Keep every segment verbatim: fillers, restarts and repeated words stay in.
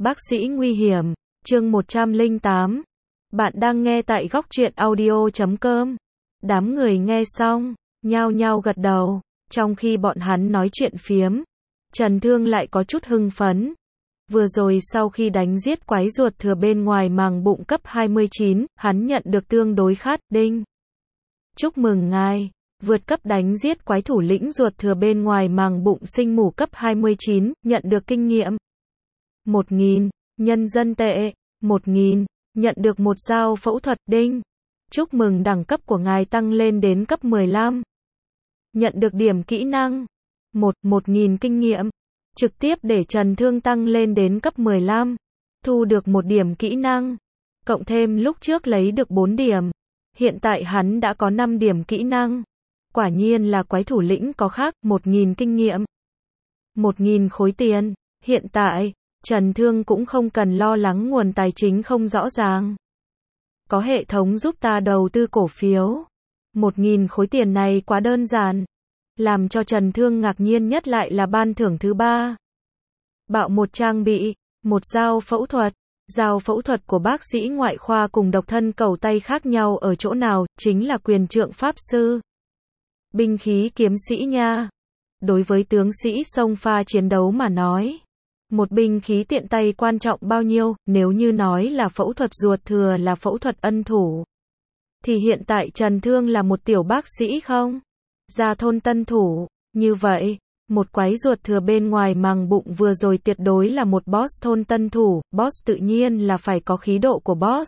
Bác sĩ nguy hiểm, chương một trăm lẻ tám. Bạn đang nghe tại góc truyện audio chấm com. Đám người nghe xong, nhao nhao gật đầu, trong khi bọn hắn nói chuyện phiếm. Trần Thương lại có chút hưng phấn. Vừa rồi sau khi đánh giết quái ruột thừa bên ngoài màng bụng cấp hai mươi chín, hắn nhận được tương đối khát, đinh. Chúc mừng ngài, vượt cấp đánh giết quái thủ lĩnh ruột thừa bên ngoài màng bụng sinh mủ cấp hai mươi chín, nhận được kinh nghiệm một nghìn, nhân dân tệ, một nghìn, nhận được một dao phẫu thuật, đinh. Chúc mừng đẳng cấp của ngài tăng lên đến cấp mười lăm. Nhận được điểm kỹ năng một, một nghìn kinh nghiệm, trực tiếp để Trần Thương tăng lên đến cấp mười lăm. Thu được một điểm kỹ năng, cộng thêm lúc trước lấy được bốn điểm. Hiện tại hắn đã có năm điểm kỹ năng. Quả nhiên là quái thủ lĩnh có khác, một nghìn kinh nghiệm, một nghìn khối tiền. Hiện tại, Trần Thương cũng không cần lo lắng nguồn tài chính không rõ ràng. Có hệ thống giúp ta đầu tư cổ phiếu. một nghìn khối tiền này quá đơn giản. Làm cho Trần Thương ngạc nhiên nhất lại là ban thưởng thứ ba. Bạo một trang bị, một dao phẫu thuật. Dao phẫu thuật của bác sĩ ngoại khoa cùng độc thân cầu tay khác nhau ở chỗ nào, chính là quyền trượng pháp sư. Binh khí kiếm sĩ nha. Đối với tướng sĩ xông pha chiến đấu mà nói, một binh khí tiện tay quan trọng bao nhiêu, nếu như nói là phẫu thuật ruột thừa là phẫu thuật ân thủ. Thì hiện tại Trần Thương là một tiểu bác sĩ không? Gia thôn tân thủ, như vậy, một quái ruột thừa bên ngoài màng bụng vừa rồi tuyệt đối là một boss thôn tân thủ, boss tự nhiên là phải có khí độ của boss.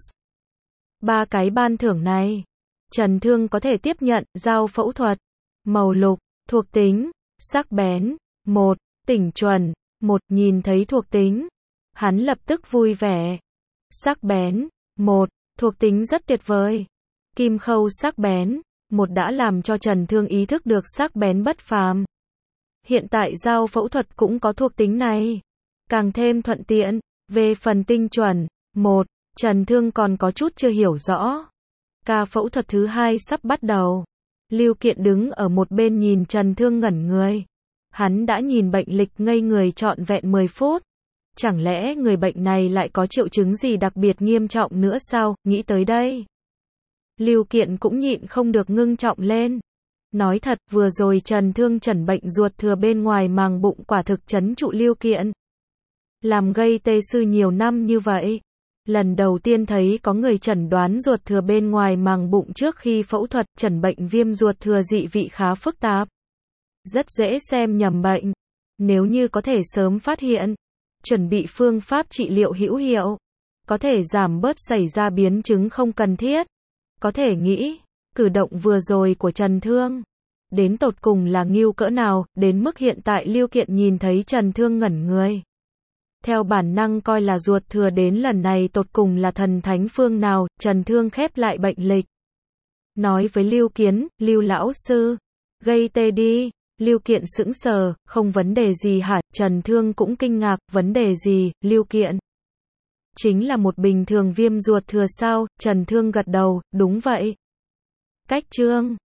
Ba cái ban thưởng này, Trần Thương có thể tiếp nhận, dao phẫu thuật, màu lục, thuộc tính, sắc bén, một, tỉnh chuẩn, một, nhìn thấy thuộc tính. Hắn lập tức vui vẻ. Sắc bén, một, thuộc tính rất tuyệt vời. Kim khâu sắc bén, một đã làm cho Trần Thương ý thức được sắc bén bất phàm. Hiện tại dao phẫu thuật cũng có thuộc tính này. Càng thêm thuận tiện. Về phần tinh chuẩn, một, Trần Thương còn có chút chưa hiểu rõ. Ca phẫu thuật thứ hai sắp bắt đầu. Lưu Kiện đứng ở một bên nhìn Trần Thương ngẩn người. Hắn đã nhìn bệnh lịch ngây người trọn vẹn mười phút. Chẳng lẽ người bệnh này lại có triệu chứng gì đặc biệt nghiêm trọng nữa sao? Nghĩ tới đây, Lưu Kiện cũng nhịn không được ngưng trọng lên. Nói thật, vừa rồi Trần Thương chẩn bệnh ruột thừa bên ngoài màng bụng quả thực trấn trụ Lưu Kiện. Làm gây tê sư nhiều năm như vậy, lần đầu tiên thấy có người chẩn đoán ruột thừa bên ngoài màng bụng trước khi phẫu thuật. Chẩn bệnh viêm ruột thừa dị vị khá phức tạp, rất dễ xem nhầm bệnh. Nếu như có thể sớm phát hiện, chuẩn bị phương pháp trị liệu hữu hiệu, có thể giảm bớt xảy ra biến chứng không cần thiết. Có thể nghĩ, cử động vừa rồi của Trần Thương đến tột cùng là ngưu cỡ nào, đến mức hiện tại Lưu Kiện nhìn thấy Trần Thương ngẩn người. Theo bản năng coi là ruột thừa đến lần này tột cùng là thần thánh phương nào. Trần Thương khép lại bệnh lịch, nói với Lưu Kiến, Lưu lão sư, gây tê đi. Lưu Kiện sững sờ, không vấn đề gì hả? Trần Thương cũng kinh ngạc, vấn đề gì? Lưu Kiện, chính là một bình thường viêm ruột thừa sao? Trần Thương gật đầu, đúng vậy. Cách chương